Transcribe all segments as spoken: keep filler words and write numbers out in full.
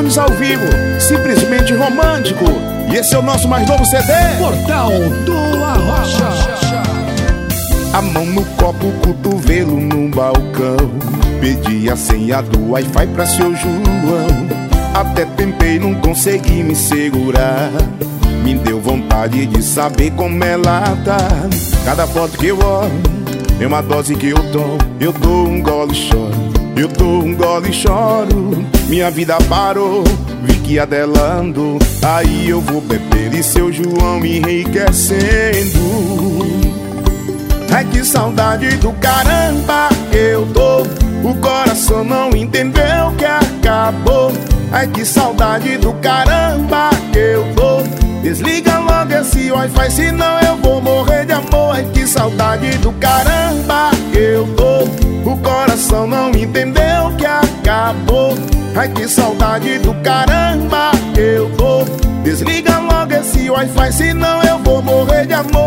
Nunes ao vivo, simplesmente romântico. E esse é o nosso mais novo C D, Portal do Arrocha. A mão no copo, cotovelo no balcão. Pedi a senha do Wi-Fi pra seu João. Até tentei, não consegui me segurar. Me deu vontade de saber como ela tá. Cada foto que eu olho é uma dose que eu tomo. Eu dou um gole e choro, eu dou um gole e choro. Minha vida parou, vi que a dela andou. Aí eu vou beber e seu João enriquecendo. Ai que saudade do caramba eu tô. O coração não entendeu que acabou. Ai que saudade do caramba eu tô. Desliga logo esse Wi-Fi, senão eu vou morrer de amor. Ai que saudade do caramba eu tô. O coração não entendeu que acabou. Ai que saudade do caramba eu tô. Desliga logo esse Wi-Fi, senão eu vou morrer de amor.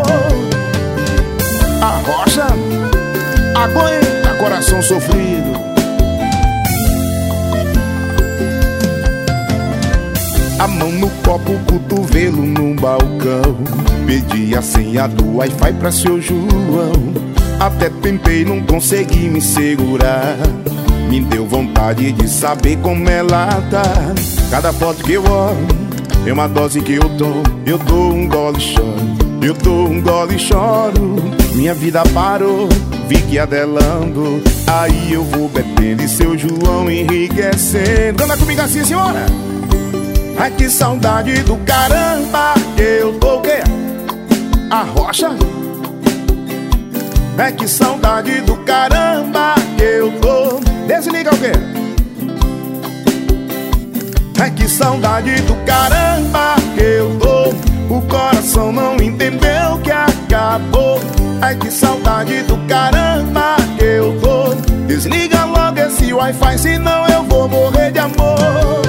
Arrocha, aguenta coração sofrido. A mão no copo, cotovelo no balcão. Pedi a senha do Wi-Fi pra seu João. Até tentei, não consegui me segurar. Me deu vontade de saber como ela tá. Cada foto que eu olho é uma dose que eu tomo. Eu dou um gole e choro, eu dou um gole e choro. Minha vida parou, vi que a dela andou. Aí eu vou bebendo e seu João enriquecendo. Canta comigo assim, senhora. Ai que saudade do caramba eu tô. O quê? Arrocha. Ai que saudade do caramba eu tô. Desliga o quê? Ai que saudade do caramba eu tô. O coração não entendeu que acabou. Ai que saudade do caramba eu tô. Desliga logo esse Wi-Fi, senão eu vou morrer de amor.